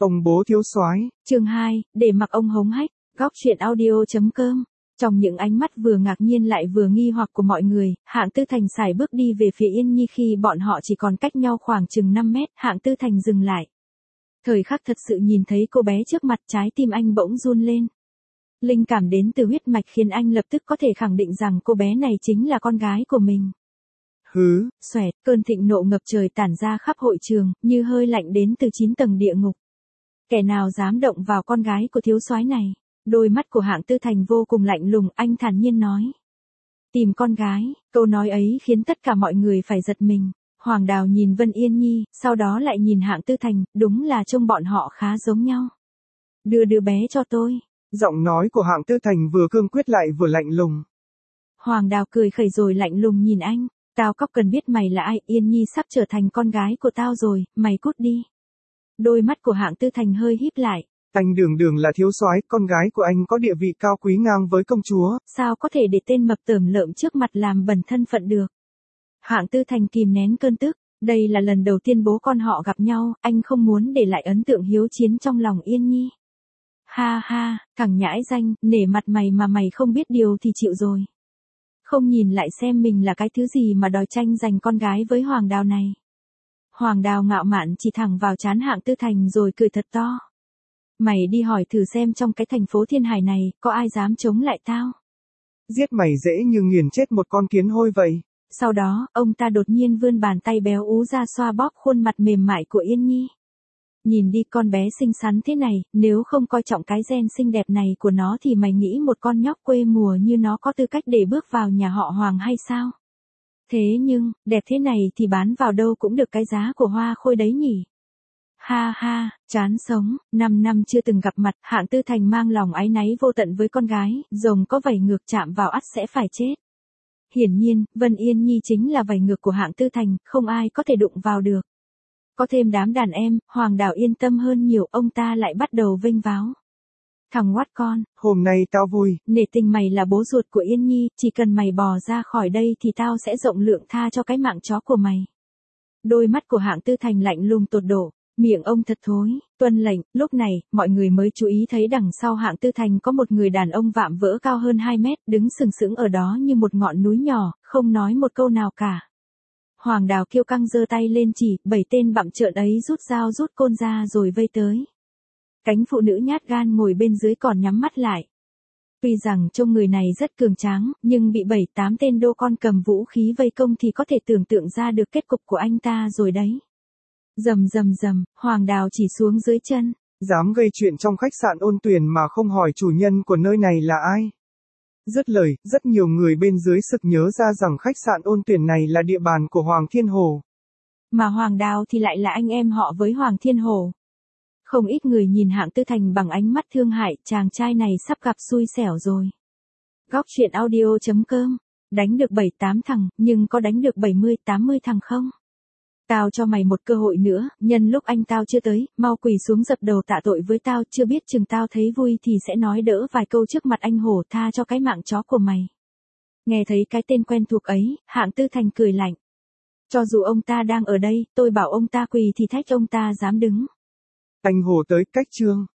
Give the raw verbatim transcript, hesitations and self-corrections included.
Ông bố thiếu soái. Chương hai, để mặc ông hống hách. Góc truyện audio chấm com. Trong những ánh mắt vừa ngạc nhiên lại vừa nghi hoặc của mọi người, Hạng Tư Thành sải bước đi về phía Yên Nhi khi bọn họ chỉ còn cách nhau khoảng chừng năm mét. Hạng Tư Thành dừng lại. Thời khắc thật sự nhìn thấy cô bé trước mặt, trái tim anh bỗng run lên. Linh cảm đến từ huyết mạch khiến anh lập tức có thể khẳng định rằng cô bé này chính là con gái của mình. Hứ, xoẹt, cơn thịnh nộ ngập trời tản ra khắp hội trường, như hơi lạnh đến từ chín tầng địa ngục. Kẻ nào dám động vào con gái của thiếu soái này? Đôi mắt của Hạng Tư Thành vô cùng lạnh lùng, anh thản nhiên nói. Tìm con gái, câu nói ấy khiến tất cả mọi người phải giật mình. Hoàng Đào nhìn Vân Yên Nhi, sau đó lại nhìn Hạng Tư Thành, đúng là trông bọn họ khá giống nhau. Đưa đứa bé cho tôi. Giọng nói của Hạng Tư Thành vừa cương quyết lại vừa lạnh lùng. Hoàng Đào cười khẩy rồi lạnh lùng nhìn anh. Tao cóc cần biết mày là ai, Yên Nhi sắp trở thành con gái của tao rồi, mày cút đi. Đôi mắt của Hạng Tư Thành hơi híp lại. Anh đường đường là thiếu soái, con gái của anh có địa vị cao quý ngang với công chúa. Sao có thể để tên mập tởm lợm trước mặt làm bẩn thân phận được? Hạng Tư Thành kìm nén cơn tức. Đây là lần đầu tiên bố con họ gặp nhau, anh không muốn để lại ấn tượng hiếu chiến trong lòng Yên Nhi. Ha ha, thằng nhãi danh, nể mặt mày mà mày không biết điều thì chịu rồi. Không nhìn lại xem mình là cái thứ gì mà đòi tranh giành con gái với Hoàng Đào này. Hoàng Đào ngạo mạn chỉ thẳng vào trán Hạng Tư Thành rồi cười thật to. Mày đi hỏi thử xem trong cái thành phố Thiên Hải này, có ai dám chống lại tao? Giết mày dễ như nghiền chết một con kiến hôi vậy. Sau đó, ông ta đột nhiên vươn bàn tay béo ú ra xoa bóp khuôn mặt mềm mại của Yên Nhi. Nhìn đi, con bé xinh xắn thế này, nếu không coi trọng cái gen xinh đẹp này của nó thì mày nghĩ một con nhóc quê mùa như nó có tư cách để bước vào nhà họ Hoàng hay sao? Thế nhưng, đẹp thế này thì bán vào đâu cũng được cái giá của hoa khôi đấy nhỉ? Ha ha, chán sống, năm năm chưa từng gặp mặt, Hạng Tư Thành mang lòng áy náy vô tận với con gái, rồng có vảy ngược chạm vào ắt sẽ phải chết. Hiển nhiên, Vân Yên Nhi chính là vảy ngược của Hạng Tư Thành, không ai có thể đụng vào được. Có thêm đám đàn em, Hoàng Đào yên tâm hơn nhiều, ông ta lại bắt đầu vênh váo. Thằng oát con, hôm nay tao vui. Nể tình mày là bố ruột của Yên Nhi, chỉ cần mày bò ra khỏi đây thì tao sẽ rộng lượng tha cho cái mạng chó của mày. Đôi mắt của Hạng Tư Thành lạnh lùng tột độ, miệng ông thật thối, tuân lệnh. Lúc này, mọi người mới chú ý thấy đằng sau Hạng Tư Thành có một người đàn ông vạm vỡ cao hơn hai mét, đứng sừng sững ở đó như một ngọn núi nhỏ, không nói một câu nào cả. Hoàng Đào kiêu căng giơ tay lên chỉ, bảy tên bặm trợn ấy rút dao rút côn ra rồi vây tới. Cánh phụ nữ nhát gan ngồi bên dưới còn nhắm mắt lại. Tuy rằng trông người này rất cường tráng, nhưng bị bảy tám tên đô con cầm vũ khí vây công thì có thể tưởng tượng ra được kết cục của anh ta rồi đấy. Rầm rầm rầm, Hoàng Đào chỉ xuống dưới chân. Dám gây chuyện trong khách sạn Ôn Tuyền mà không hỏi chủ nhân của nơi này là ai? Dứt lời, rất nhiều người bên dưới sực nhớ ra rằng khách sạn Ôn Tuyền này là địa bàn của Hoàng Thiên Hồ. Mà Hoàng Đào thì lại là anh em họ với Hoàng Thiên Hồ. Không ít người nhìn Hạng Tư Thành bằng ánh mắt thương hại, chàng trai này sắp gặp xui xẻo rồi. Góc truyện audio chấm com. Đánh được bảy tám thằng, nhưng có đánh được bảy mươi tám mươi thằng không? Tao cho mày một cơ hội nữa, nhân lúc anh tao chưa tới, mau quỳ xuống dập đầu tạ tội với tao, chưa biết chừng tao thấy vui thì sẽ nói đỡ vài câu trước mặt anh hổ tha cho cái mạng chó của mày. Nghe thấy cái tên quen thuộc ấy, Hạng Tư Thành cười lạnh. Cho dù ông ta đang ở đây, tôi bảo ông ta quỳ thì thách ông ta dám đứng. Anh hổ tới cách trương.